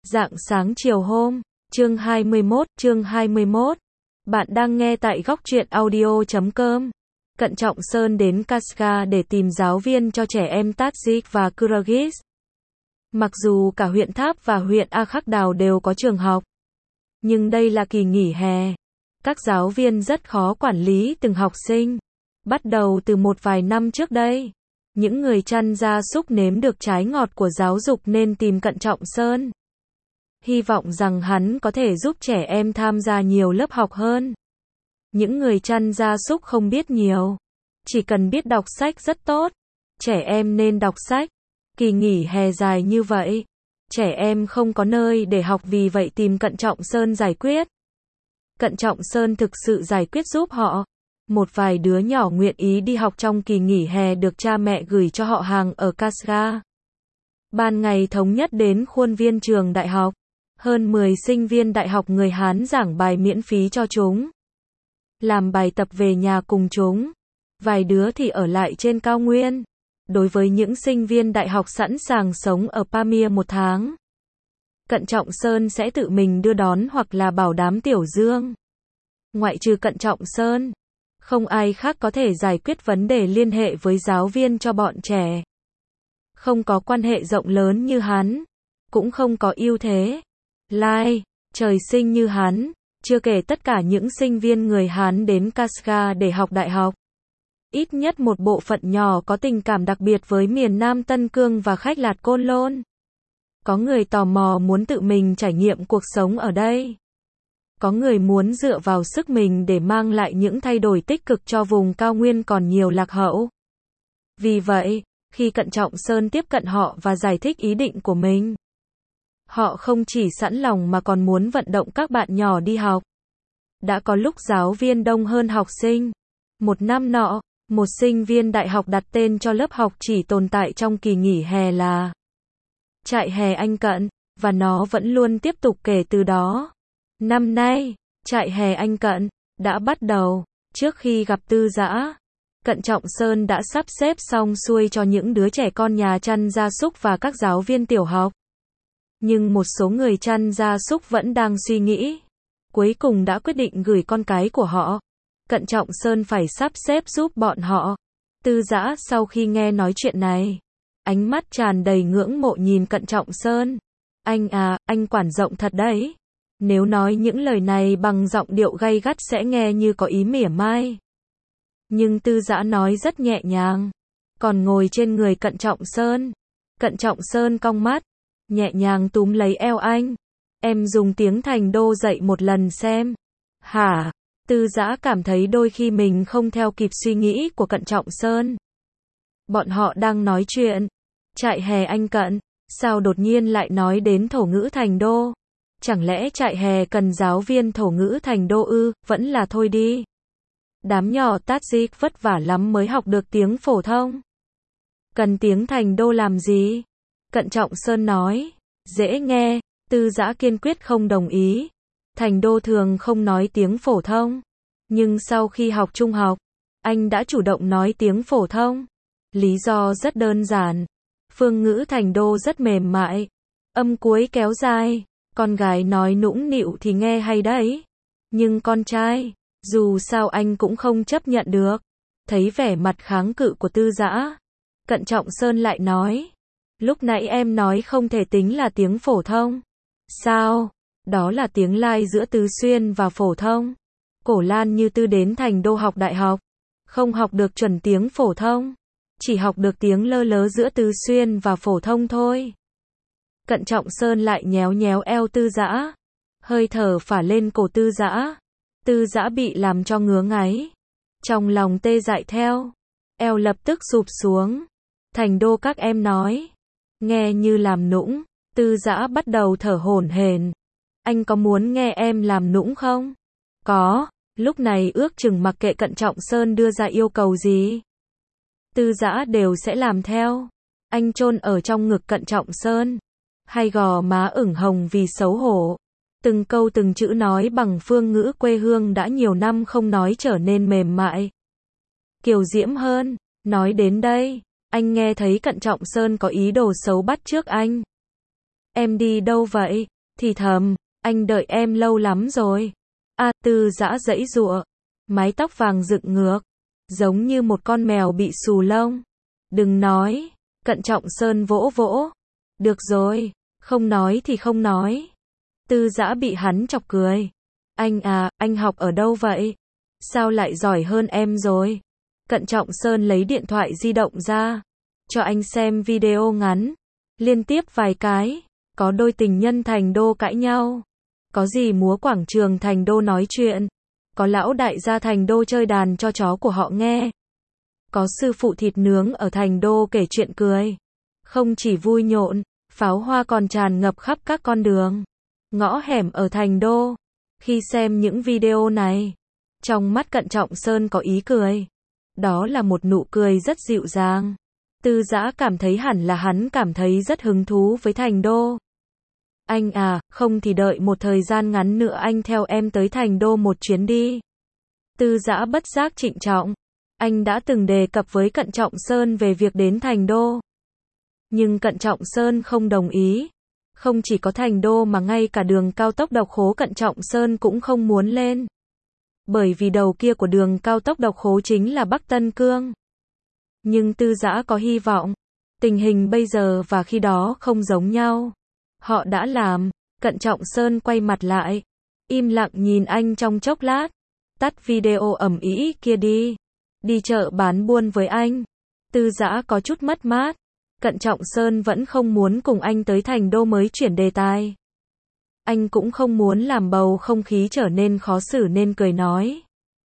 Rạng sáng chiều hôm, chương 21. Bạn đang nghe tại góc truyện audio.com. Cận Trọng Sơn đến Kashgar để tìm giáo viên cho trẻ em Tajik và Kyrgyz. Mặc dù cả huyện Tháp và huyện Akhakdao đều có trường học, nhưng đây là kỳ nghỉ hè. Các giáo viên rất khó quản lý từng học sinh. Bắt đầu từ một vài năm trước đây, những người chăn gia súc nếm được trái ngọt của giáo dục nên tìm Cận Trọng Sơn. Hy vọng rằng hắn có thể giúp trẻ em tham gia nhiều lớp học hơn. Những người chăn gia súc không biết nhiều, chỉ cần biết đọc sách rất tốt. Trẻ em nên đọc sách. Kỳ nghỉ hè dài như vậy, trẻ em không có nơi để học, vì vậy tìm Cận Trọng Sơn giải quyết. Cận Trọng Sơn thực sự giải quyết giúp họ. Một vài đứa nhỏ nguyện ý đi học trong kỳ nghỉ hè được cha mẹ gửi cho họ hàng ở Kashgar. Ban ngày thống nhất đến khuôn viên trường đại học. Hơn 10 sinh viên đại học người Hán giảng bài miễn phí cho chúng. Làm bài tập về nhà cùng chúng. Vài đứa thì ở lại trên cao nguyên. Đối với những sinh viên đại học sẵn sàng sống ở Pamir một tháng, Cận Trọng Sơn sẽ tự mình đưa đón hoặc là bảo đảm tiểu dương. Ngoại trừ Cận Trọng Sơn, không ai khác có thể giải quyết vấn đề liên hệ với giáo viên cho bọn trẻ. Không có quan hệ rộng lớn như hắn, cũng không có ưu thế trời sinh như hắn, chưa kể tất cả những sinh viên người Hán đến Kashgar để học đại học. Ít nhất một bộ phận nhỏ có tình cảm đặc biệt với miền Nam Tân Cương và Khách Lạt Côn Lôn. Có người tò mò muốn tự mình trải nghiệm cuộc sống ở đây. Có người muốn dựa vào sức mình để mang lại những thay đổi tích cực cho vùng cao nguyên còn nhiều lạc hậu. Vì vậy, khi Cận Trọng Sơn tiếp cận họ và giải thích ý định của mình, họ không chỉ sẵn lòng mà còn muốn vận động các bạn nhỏ đi học. Đã có lúc giáo viên đông hơn học sinh. Một năm nọ, một sinh viên đại học đặt tên cho lớp học chỉ tồn tại trong kỳ nghỉ hè là Trại hè anh Cận, và nó vẫn luôn tiếp tục kể từ đó. Năm nay, Trại hè anh Cận đã bắt đầu. Trước khi gặp Tư Dã, Cận Trọng Sơn đã sắp xếp xong xuôi cho những đứa trẻ con nhà chăn gia súc và các giáo viên tiểu học. Nhưng một số người chăn gia súc vẫn đang suy nghĩ. Cuối cùng đã quyết định gửi con cái của họ. Cận Trọng Sơn phải sắp xếp giúp bọn họ. Tư Dã sau khi nghe nói chuyện này, ánh mắt tràn đầy ngưỡng mộ nhìn Cận Trọng Sơn. Anh quản rộng thật đấy. Nếu nói những lời này bằng giọng điệu gay gắt sẽ nghe như có ý mỉa mai. Nhưng Tư Dã nói rất nhẹ nhàng. Còn ngồi trên người Cận Trọng Sơn. Cận Trọng Sơn cong mắt, nhẹ nhàng túm lấy eo anh. Em dùng tiếng Thành Đô dạy một lần xem. Hả? Tư Dã cảm thấy đôi khi mình không theo kịp suy nghĩ của Cận Trọng Sơn. Bọn họ đang nói chuyện Trại hè anh Cận, sao đột nhiên lại nói đến thổ ngữ Thành Đô? Chẳng lẽ trại hè cần giáo viên thổ ngữ Thành Đô ư? Vẫn là thôi đi. Đám nhỏ Tajik vất vả lắm mới học được tiếng phổ thông. Cần tiếng Thành Đô làm gì? Cận Trọng Sơn nói. Dễ nghe. Tư Dã kiên quyết không đồng ý. Thành Đô thường không nói tiếng phổ thông. Nhưng sau khi học trung học, anh đã chủ động nói tiếng phổ thông. Lý do rất đơn giản. Phương ngữ Thành Đô rất mềm mại. Âm cuối kéo dài. Con gái nói nũng nịu thì nghe hay đấy. Nhưng con trai, dù sao anh cũng không chấp nhận được. Thấy vẻ mặt kháng cự của Tư Dã, Cận Trọng Sơn lại nói. Lúc nãy em nói không thể tính là tiếng phổ thông. Sao? Đó là tiếng lai giữa Tứ Xuyên và phổ thông. Cổ Lan như Tư đến Thành Đô học đại học, không học được chuẩn tiếng phổ thông, chỉ học được tiếng lơ lớ giữa Tứ Xuyên và phổ thông thôi. Cận Trọng Sơn lại nhéo nhéo eo Tư Dã, hơi thở phả lên cổ Tư Dã. Tư Dã bị làm cho ngứa ngáy, trong lòng tê dại theo, eo lập tức sụp xuống. Thành Đô các em nói, nghe như làm nũng. Tư Dã bắt đầu thở hổn hển. Anh có muốn nghe em làm nũng không? Có. Lúc này ước chừng mặc kệ Cận Trọng Sơn đưa ra yêu cầu gì, Tư Dã đều sẽ làm theo. Anh chôn ở trong ngực Cận Trọng Sơn, hai gò má ửng hồng vì xấu hổ. Từng câu từng chữ nói bằng phương ngữ quê hương đã nhiều năm không nói trở nên mềm mại, kiều diễm hơn. Nói đến đây, anh nghe thấy Cận Trọng Sơn có ý đồ xấu bắt chước anh. Em đi đâu vậy? thì thầm, anh đợi em lâu lắm rồi. Tư Dã giãy giụa, mái tóc vàng dựng ngược, giống như một con mèo bị xù lông. Đừng nói, Cận Trọng Sơn vỗ vỗ. Được rồi, không nói thì không nói. Tư Dã bị hắn chọc cười. Anh học ở đâu vậy? Sao lại giỏi hơn em rồi? Cận Trọng Sơn lấy điện thoại di động ra, cho anh xem video ngắn. Liên tiếp vài cái, có đôi tình nhân Thành Đô cãi nhau. Có dì múa quảng trường Thành Đô nói chuyện. Có lão đại gia Thành Đô chơi đàn cho chó của họ nghe. Có sư phụ thịt nướng ở Thành Đô kể chuyện cười. Không chỉ vui nhộn, pháo hoa còn tràn ngập khắp các con đường, ngõ hẻm ở Thành Đô. Khi xem những video này, trong mắt Cận Trọng Sơn có ý cười. Đó là một nụ cười rất dịu dàng. Tư Dã cảm thấy hẳn là hắn cảm thấy rất hứng thú với Thành Đô. Anh không thì đợi một thời gian ngắn nữa anh theo em tới Thành Đô một chuyến đi. Tư Dã bất giác trịnh trọng. Anh đã từng đề cập với Cận Trọng Sơn về việc đến Thành Đô. Nhưng Cận Trọng Sơn không đồng ý. Không chỉ có Thành Đô mà ngay cả đường cao tốc độc khố Cận Trọng Sơn cũng không muốn lên. Bởi vì đầu kia của đường cao tốc độc khố chính là Bắc Tân Cương. Nhưng Tư Dã có hy vọng. Tình hình bây giờ và khi đó không giống nhau. Họ đã làm. Cận Trọng Sơn quay mặt lại, im lặng nhìn anh trong chốc lát. Tắt video ầm ĩ kia đi. Đi chợ bán buôn với anh. Tư Dã có chút mất mát. Cận Trọng Sơn vẫn không muốn cùng anh tới Thành Đô mới chuyển đề tài. Anh cũng không muốn làm bầu không khí trở nên khó xử nên cười nói.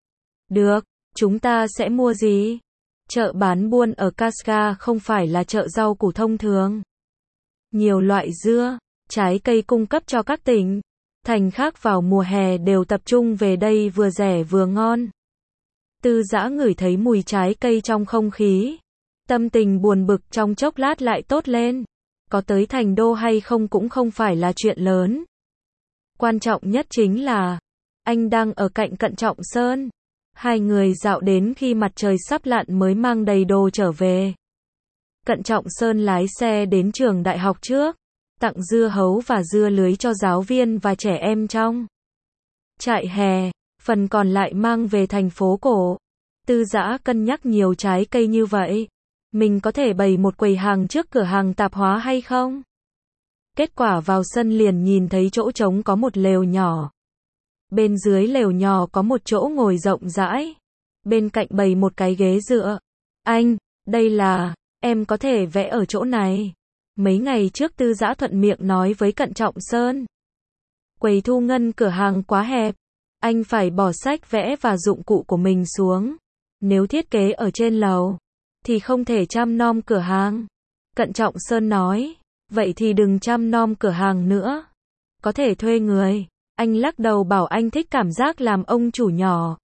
Được, chúng ta sẽ mua gì? Chợ bán buôn ở Casca không phải là chợ rau củ thông thường. Nhiều loại dưa, trái cây cung cấp cho các tỉnh, thành khác vào mùa hè đều tập trung về đây vừa rẻ vừa ngon. Tư Dã ngửi thấy mùi trái cây trong không khí. Tâm tình buồn bực trong chốc lát lại tốt lên. Có tới Thành Đô hay không cũng không phải là chuyện lớn. Quan trọng nhất chính là, anh đang ở cạnh Cận Trọng Sơn. Hai người dạo đến khi mặt trời sắp lặn mới mang đầy đồ trở về. Cận Trọng Sơn lái xe đến trường đại học trước, tặng dưa hấu và dưa lưới cho giáo viên và trẻ em trong trại hè, phần còn lại mang về thành phố cổ. Tư Dã cân nhắc nhiều trái cây như vậy. Mình có thể bày một quầy hàng trước cửa hàng tạp hóa hay không? Kết quả vào sân liền nhìn thấy chỗ trống có một lều nhỏ. Bên dưới lều nhỏ có một chỗ ngồi rộng rãi. Bên cạnh bày một cái ghế dựa. Anh, đây là, em có thể vẽ ở chỗ này. Mấy ngày trước Tư Dã thuận miệng nói với Cận Trọng Sơn. Quầy thu ngân cửa hàng quá hẹp. Anh phải bỏ sách vẽ và dụng cụ của mình xuống. Nếu thiết kế ở trên lầu, thì không thể chăm nom cửa hàng. Cận Trọng Sơn nói. Vậy thì đừng chăm nom cửa hàng nữa. Có thể thuê người. Anh lắc đầu bảo anh thích cảm giác làm ông chủ nhỏ.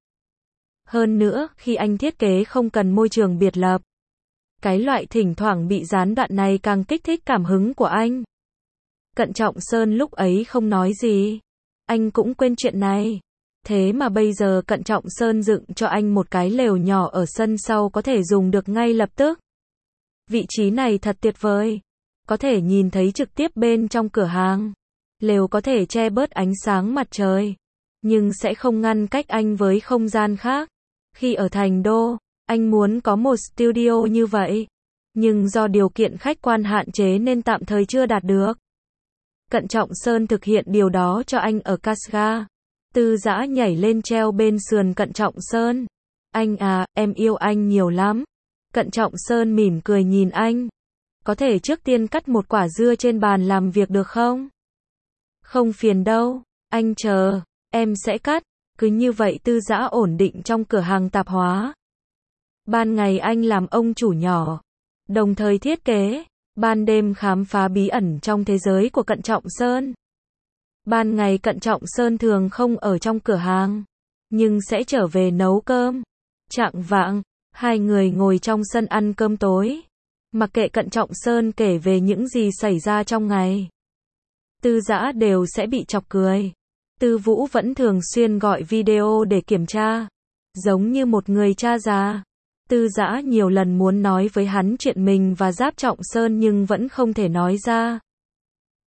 Hơn nữa, khi anh thiết kế không cần môi trường biệt lập. Cái loại thỉnh thoảng bị gián đoạn này càng kích thích cảm hứng của anh. Cận Trọng Sơn lúc ấy không nói gì. Anh cũng quên chuyện này. Thế mà bây giờ Cận Trọng Sơn dựng cho anh một cái lều nhỏ ở sân sau có thể dùng được ngay lập tức. Vị trí này thật tuyệt vời. Có thể nhìn thấy trực tiếp bên trong cửa hàng. Lều có thể che bớt ánh sáng mặt trời. Nhưng sẽ không ngăn cách anh với không gian khác. Khi ở Thành Đô, anh muốn có một studio như vậy. Nhưng do điều kiện khách quan hạn chế nên tạm thời chưa đạt được. Cận Trọng Sơn thực hiện điều đó cho anh ở Casca. Tư Dã nhảy lên treo bên sườn Cận Trọng Sơn. Anh em yêu anh nhiều lắm. Cận Trọng Sơn mỉm cười nhìn anh. Có thể trước tiên cắt một quả dưa trên bàn làm việc được không? Không phiền đâu, anh chờ, em sẽ cắt. Cứ như vậy Tư Dã ổn định trong cửa hàng tạp hóa. Ban ngày anh làm ông chủ nhỏ, đồng thời thiết kế. Ban đêm khám phá bí ẩn trong thế giới của Cận Trọng Sơn. Ban ngày Cận Trọng Sơn thường không ở trong cửa hàng, nhưng sẽ trở về nấu cơm. Chạng vạng, hai người ngồi trong sân ăn cơm tối. Mặc kệ Cận Trọng Sơn kể về những gì xảy ra trong ngày, Tư Dã đều sẽ bị chọc cười. Tư Vũ vẫn thường xuyên gọi video để kiểm tra, giống như một người cha già. Tư Dã nhiều lần muốn nói với hắn chuyện mình và Giáp Trọng Sơn nhưng vẫn không thể nói ra.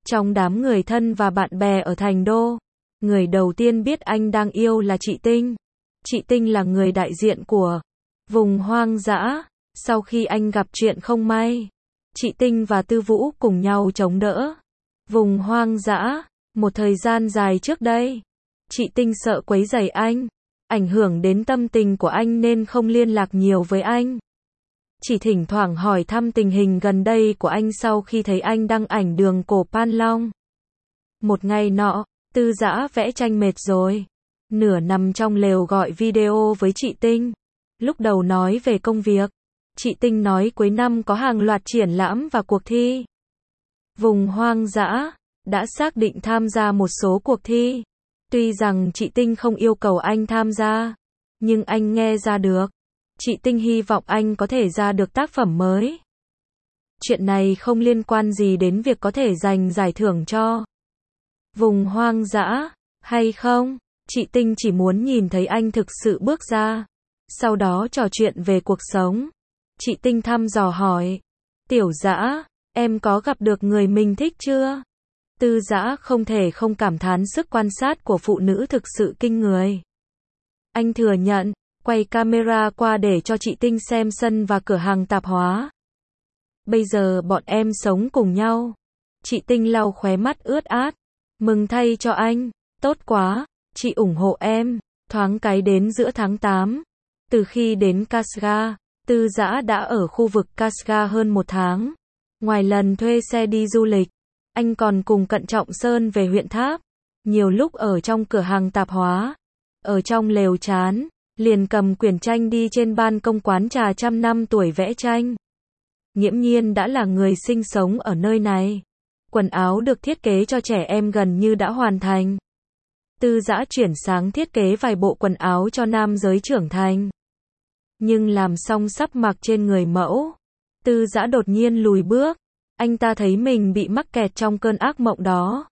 Trong đám người thân và bạn bè ở Thành Đô, người đầu tiên biết anh đang yêu là chị Tinh. Chị Tinh là người đại diện của vùng hoang dã. Sau khi anh gặp chuyện không may, chị Tinh và Tư Vũ cùng nhau chống đỡ vùng hoang dã. Một thời gian dài trước đây, chị Tinh sợ quấy rầy anh, ảnh hưởng đến tâm tình của anh nên không liên lạc nhiều với anh. Chỉ thỉnh thoảng hỏi thăm tình hình gần đây của anh sau khi thấy anh đăng ảnh đường cổ Pan Long. Một ngày nọ, Tư Dã vẽ tranh mệt rồi, nửa nằm trong lều gọi video với chị Tinh. Lúc đầu nói về công việc, chị Tinh nói cuối năm có hàng loạt triển lãm và cuộc thi. Vùng hoang dã đã xác định tham gia một số cuộc thi. Tuy rằng chị Tinh không yêu cầu anh tham gia, nhưng anh nghe ra được. Chị Tinh hy vọng anh có thể ra được tác phẩm mới. Chuyện này không liên quan gì đến việc có thể giành giải thưởng cho vùng hoang dã hay không. Chị Tinh chỉ muốn nhìn thấy anh thực sự bước ra, sau đó trò chuyện về cuộc sống. Chị Tinh thăm dò hỏi, Tiểu Dã, em có gặp được người mình thích chưa? Tư Dã không thể không cảm thán sức quan sát của phụ nữ thực sự kinh người. Anh thừa nhận, quay camera qua để cho chị Tinh xem sân và cửa hàng tạp hóa. Bây giờ bọn em sống cùng nhau. Chị Tinh lau khóe mắt ướt át. Mừng thay cho anh, tốt quá, chị ủng hộ em. Thoáng cái đến giữa tháng 8, từ khi đến Casga, Tư Dã đã ở khu vực Casga hơn một tháng. Ngoài lần thuê xe đi du lịch, anh còn cùng Cận Trọng Sơn về huyện Tháp. Nhiều lúc ở trong cửa hàng tạp hóa, ở trong lều chán, liền cầm quyển tranh đi trên ban công quán trà 100 năm tuổi vẽ tranh. Nghiễm nhiên đã là người sinh sống ở nơi này. Quần áo được thiết kế cho trẻ em gần như đã hoàn thành. Tư Dã chuyển sang thiết kế vài bộ quần áo cho nam giới trưởng thành. Nhưng làm xong sắp mặc trên người mẫu, Tư Dã đột nhiên lùi bước. Anh ta thấy mình bị mắc kẹt trong cơn ác mộng đó.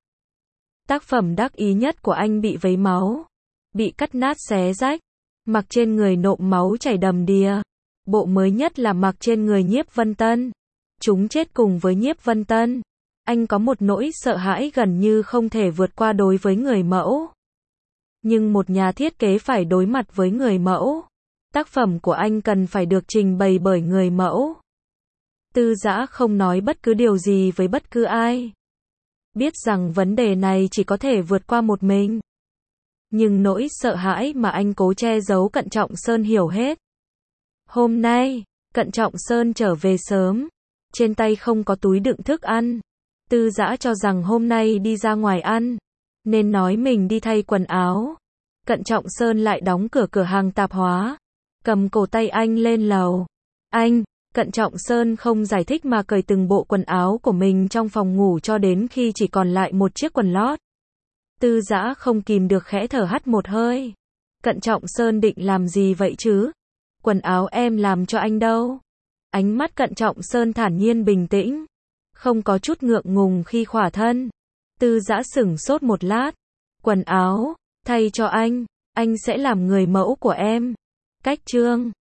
Tác phẩm đắc ý nhất của anh bị vấy máu, bị cắt nát xé rách, mặc trên người nộm máu chảy đầm đìa. Bộ mới nhất là mặc trên người Nhiếp Vân Tân. Chúng chết cùng với Nhiếp Vân Tân. Anh có một nỗi sợ hãi gần như không thể vượt qua đối với người mẫu. Nhưng một nhà thiết kế phải đối mặt với người mẫu. Tác phẩm của anh cần phải được trình bày bởi người mẫu. Tư Dã không nói bất cứ điều gì với bất cứ ai. Biết rằng vấn đề này chỉ có thể vượt qua một mình. Nhưng nỗi sợ hãi mà anh cố che giấu Cận Trọng Sơn hiểu hết. Hôm nay, Cận Trọng Sơn trở về sớm. Trên tay không có túi đựng thức ăn. Tư Dã cho rằng hôm nay đi ra ngoài ăn, nên nói mình đi thay quần áo. Cận Trọng Sơn lại đóng cửa cửa hàng tạp hóa, cầm cổ tay anh lên lầu. Anh, Cận Trọng Sơn không giải thích mà cởi từng bộ quần áo của mình trong phòng ngủ cho đến khi chỉ còn lại một chiếc quần lót. Tư Dã không kìm được khẽ thở hắt một hơi. Cận Trọng Sơn định làm gì vậy chứ? Quần áo em làm cho anh đâu? Ánh mắt Cận Trọng Sơn thản nhiên bình tĩnh, không có chút ngượng ngùng khi khỏa thân. Tư Dã sửng sốt một lát. Quần áo, thay cho anh sẽ làm người mẫu của em. Cách chương